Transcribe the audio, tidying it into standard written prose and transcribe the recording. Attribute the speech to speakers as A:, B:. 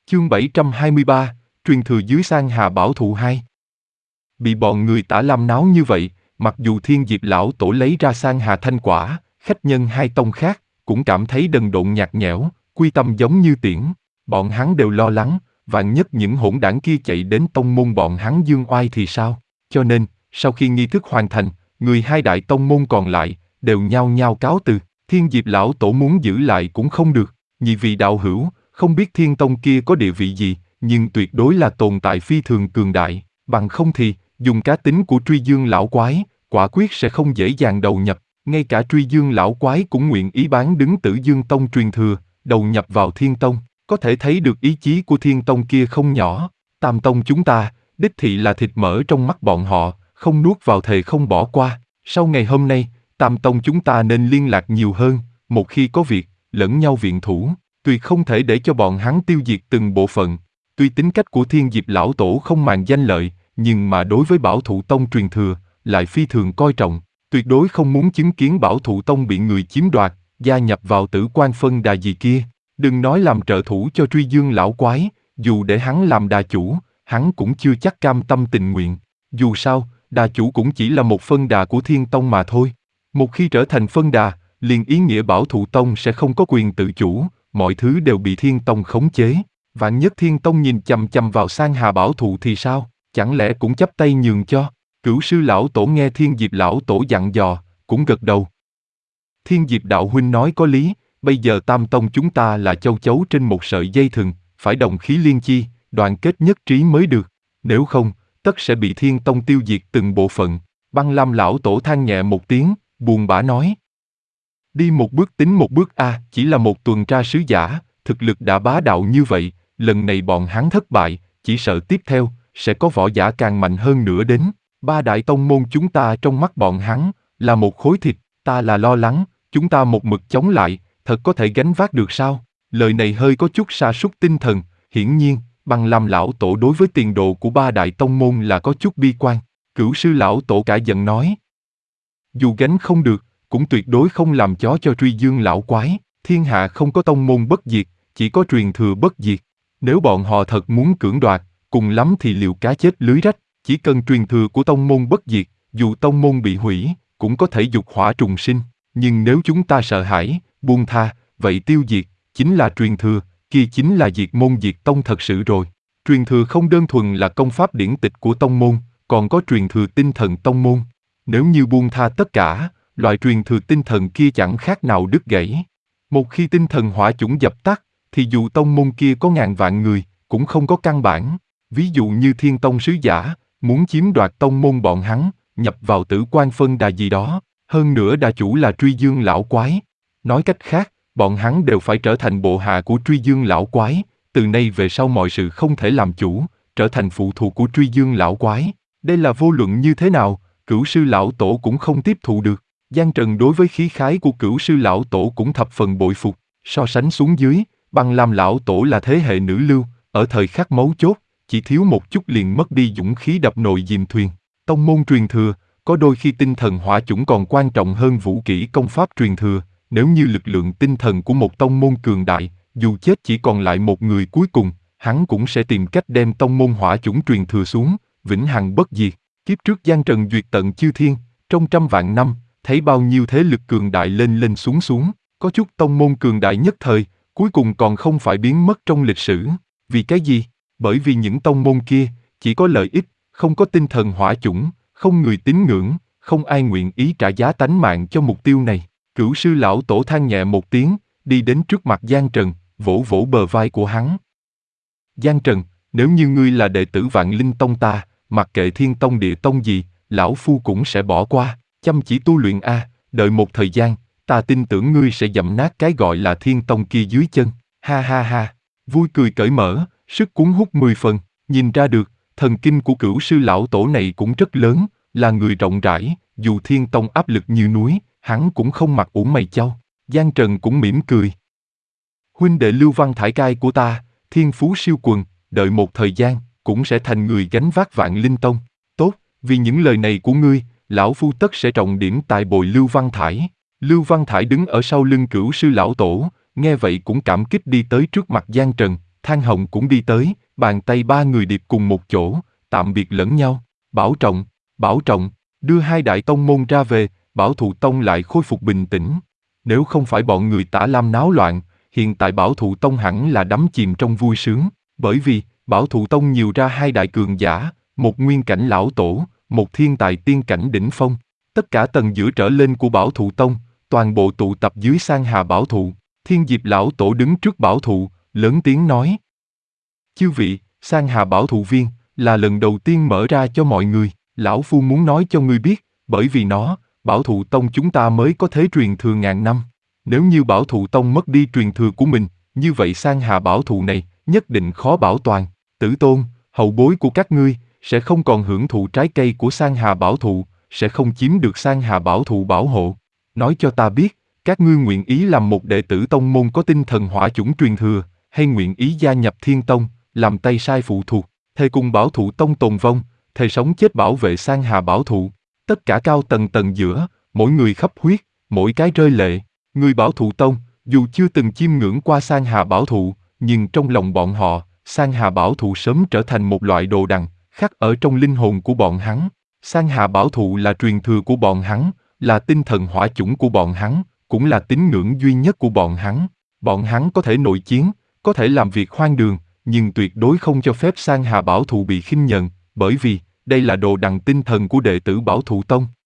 A: Chương 723, truyền thừa dưới Sang Hà Bảo Thụ 2. Bị bọn người Tả Lam náo như vậy, mặc dù Thiên Diệp lão tổ lấy ra Sang Hà Thanh Quả, khách nhân hai tông khác, cũng cảm thấy đần độn nhạt nhẽo, quy tâm giống như tiễn. Bọn hắn đều lo lắng, vạn nhất những hỗn đảng kia chạy đến tông môn bọn hắn dương oai thì sao? Cho nên, sau khi nghi thức hoàn thành, người hai đại tông môn còn lại, đều nhao nhao cáo từ. Thiên Diệp lão tổ muốn giữ lại cũng không được, nhị vị đạo hữu, không biết Thiên Tông kia có địa vị gì, nhưng tuyệt đối là tồn tại phi thường cường đại, bằng không thì, dùng cá tính của Truy Dương lão quái, quả quyết sẽ không dễ dàng đầu nhập, ngay cả Truy Dương lão quái cũng nguyện ý bán đứng Tử Dương Tông truyền thừa, đầu nhập vào Thiên Tông, có thể thấy được ý chí của Thiên Tông kia không nhỏ. Tam Tông chúng ta, đích thị là thịt mỡ trong mắt bọn họ, không nuốt vào thề không bỏ qua. Sau ngày hôm nay, Tam Tông chúng ta nên liên lạc nhiều hơn, một khi có việc, lẫn nhau viện thủ, tuyệt không thể để cho bọn hắn tiêu diệt từng bộ phận. Tuy tính cách của Thiên Diệp lão tổ không màng danh lợi, nhưng mà đối với Bảo Thụ Tông truyền thừa, lại phi thường coi trọng, tuyệt đối không muốn chứng kiến Bảo Thụ Tông bị người chiếm đoạt, gia nhập vào Tử Quan phân đà gì kia. Đừng nói làm trợ thủ cho Truy Dương lão quái, dù để hắn làm đà chủ, hắn cũng chưa chắc cam tâm tình nguyện. Dù sao, đà chủ cũng chỉ là một phân đà của Thiên Tông mà thôi. Một khi trở thành phân đà, liền ý nghĩa Bảo Thụ Tông sẽ không có quyền tự chủ, mọi thứ đều bị Thiên Tông khống chế. Vạn nhất Thiên Tông nhìn chằm chằm vào Sang Hà Bảo Thụ thì sao, chẳng lẽ cũng chấp tay nhường cho? Cửu sư lão tổ nghe Thiên Diệp lão tổ dặn dò, cũng gật đầu. Thiên Diệp đạo huynh nói có lý, bây giờ Tam Tông chúng ta là châu chấu trên một sợi dây thừng, phải đồng khí liên chi, đoàn kết nhất trí mới được, nếu không, tất sẽ bị Thiên Tông tiêu diệt từng bộ phận. Băng Lam lão tổ than nhẹ một tiếng, buồn bã nói. Đi một bước tính một bước a, chỉ là một tuần tra sứ giả, thực lực đã bá đạo như vậy, lần này bọn hắn thất bại, chỉ sợ tiếp theo, sẽ có võ giả càng mạnh hơn nữa đến. Ba đại tông môn chúng ta trong mắt bọn hắn, là một khối thịt, ta là lo lắng, chúng ta một mực chống lại, thật có thể gánh vác được sao? Lời này hơi có chút sa sút tinh thần, hiển nhiên, Băng Lam lão tổ đối với tiền đồ của ba đại tông môn là có chút bi quan. Cửu sư lão tổ cả giận nói. Dù gánh không được, cũng tuyệt đối không làm chó cho Truy Dương lão quái, thiên hạ không có tông môn bất diệt, chỉ có truyền thừa bất diệt. Nếu bọn họ thật muốn cưỡng đoạt, cùng lắm thì liều cá chết lưới rách, chỉ cần truyền thừa của tông môn bất diệt, dù tông môn bị hủy, cũng có thể dục hỏa trùng sinh. Nhưng nếu chúng ta sợ hãi, buông tha, vậy tiêu diệt, chính là truyền thừa, kia chính là diệt môn diệt tông thật sự rồi. Truyền thừa không đơn thuần là công pháp điển tịch của tông môn, còn có truyền thừa tinh thần tông môn. Nếu như buông tha tất cả, loại truyền thừa tinh thần kia chẳng khác nào đứt gãy. Một khi tinh thần hỏa chủng dập tắt, thì dù tông môn kia có ngàn vạn người, cũng không có căn bản. Ví dụ như Thiên Tông sứ giả, muốn chiếm đoạt tông môn bọn hắn, nhập vào Tử Quan phân đà gì đó, hơn nữa đà chủ là Truy Dương lão quái. Nói cách khác, bọn hắn đều phải trở thành bộ hạ của Truy Dương lão quái, từ nay về sau mọi sự không thể làm chủ, trở thành phụ thuộc của Truy Dương lão quái. Đây là vô luận như thế nào, Cửu sư lão tổ cũng không tiếp thụ được. Giang Trần đối với khí khái của Cửu sư lão tổ cũng thập phần bội phục, so sánh xuống dưới, Băng Lam lão tổ là thế hệ nữ lưu, ở thời khắc mấu chốt, chỉ thiếu một chút liền mất đi dũng khí đập nồi dìm thuyền. Tông môn truyền thừa, có đôi khi tinh thần hỏa chủng còn quan trọng hơn vũ kỹ công pháp truyền thừa, nếu như lực lượng tinh thần của một tông môn cường đại, dù chết chỉ còn lại một người cuối cùng, hắn cũng sẽ tìm cách đem tông môn hỏa chủng truyền thừa xuống, vĩnh hằng bất diệt. Kiếp trước Giang Trần duyệt tận chư thiên, trong trăm vạn năm, thấy bao nhiêu thế lực cường đại lên lên xuống xuống, có chút tông môn cường đại nhất thời, cuối cùng còn không phải biến mất trong lịch sử. Vì cái gì? Bởi vì những tông môn kia, chỉ có lợi ích, không có tinh thần hỏa chủng, không người tín ngưỡng, không ai nguyện ý trả giá tánh mạng cho mục tiêu này. Cửu sư lão tổ than nhẹ một tiếng, đi đến trước mặt Giang Trần, vỗ vỗ bờ vai của hắn. Giang Trần, nếu như ngươi là đệ tử Vạn Linh Tông ta, mặc kệ Thiên Tông Địa Tông gì, lão phu cũng sẽ bỏ qua, chăm chỉ tu luyện a, đợi một thời gian, ta tin tưởng ngươi sẽ dẫm nát cái gọi là Thiên Tông kia dưới chân. Ha ha ha, vui cười cởi mở, sức cuốn hút 10 phần, nhìn ra được, thần kinh của Cửu sư lão tổ này cũng rất lớn, là người rộng rãi, dù Thiên Tông áp lực như núi, hắn cũng không mặt ủ mày chau. Giang Trần cũng mỉm cười. Huynh đệ Lưu Văn Thải Cai của ta, thiên phú siêu quần, đợi một thời gian, cũng sẽ thành người gánh vác Vạn Linh Tông. Tốt, vì những lời này của ngươi, lão phu tất sẽ trọng điểm tài bồi Lưu Văn Thải. Lưu Văn Thải đứng ở sau lưng Cửu sư lão tổ, nghe vậy cũng cảm kích đi tới trước mặt Giang Trần, Thang Hồng cũng đi tới, bàn tay ba người điệp cùng một chỗ, tạm biệt lẫn nhau. Bảo trọng, đưa hai đại tông môn ra về, Bảo Thụ Tông lại khôi phục bình tĩnh. Nếu không phải bọn người Tả Lam náo loạn, hiện tại Bảo Thụ Tông hẳn là đắm chìm trong vui sướng, bởi vì Bảo Thụ Tông nhiều ra hai đại cường giả, một nguyên cảnh lão tổ, một thiên tài tiên cảnh đỉnh phong. Tất cả tầng giữa trở lên của Bảo Thụ Tông, toàn bộ tụ tập dưới Sang Hà Bảo Thụ. Thiên Diệp lão tổ đứng trước bảo thụ, lớn tiếng nói: Chư vị, Sang Hà Bảo Thụ Viên là lần đầu tiên mở ra cho mọi người. Lão Phu muốn nói cho ngươi biết, bởi vì nó, Bảo Thụ Tông chúng ta mới có thế truyền thừa ngàn năm. Nếu như Bảo Thụ Tông mất đi truyền thừa của mình, như vậy Sang Hà Bảo Thụ này nhất định khó bảo toàn. Tử Tôn, hậu bối của các ngươi sẽ không còn hưởng thụ trái cây của Sang Hà Bảo Thụ, sẽ không chiếm được Sang Hà Bảo Thụ bảo hộ. Nói cho ta biết, các ngươi nguyện ý làm một đệ tử tông môn có tinh thần hỏa chủng truyền thừa, hay nguyện ý gia nhập Thiên Tông, làm tay sai phụ thuộc, thề cùng Bảo Thụ Tông tồn vong, thề sống chết bảo vệ Sang Hà Bảo Thụ. Tất cả cao tầng giữa, mỗi người khắp huyết, mỗi cái rơi lệ. Người Bảo Thụ Tông, dù chưa từng chiêm ngưỡng qua Sang Hà Bảo Thụ, nhưng trong lòng bọn họ, Sang Hà Bảo Thụ sớm trở thành một loại đồ đằng, khắc ở trong linh hồn của bọn hắn. Sang Hà Bảo Thụ là truyền thừa của bọn hắn, là tinh thần hỏa chủng của bọn hắn, cũng là tín ngưỡng duy nhất của bọn hắn. Bọn hắn có thể nội chiến, có thể làm việc hoang đường, nhưng tuyệt đối không cho phép Sang Hà Bảo Thụ bị khinh nhờn, bởi vì đây là đồ đằng tinh thần của đệ tử Bảo Thụ Tông.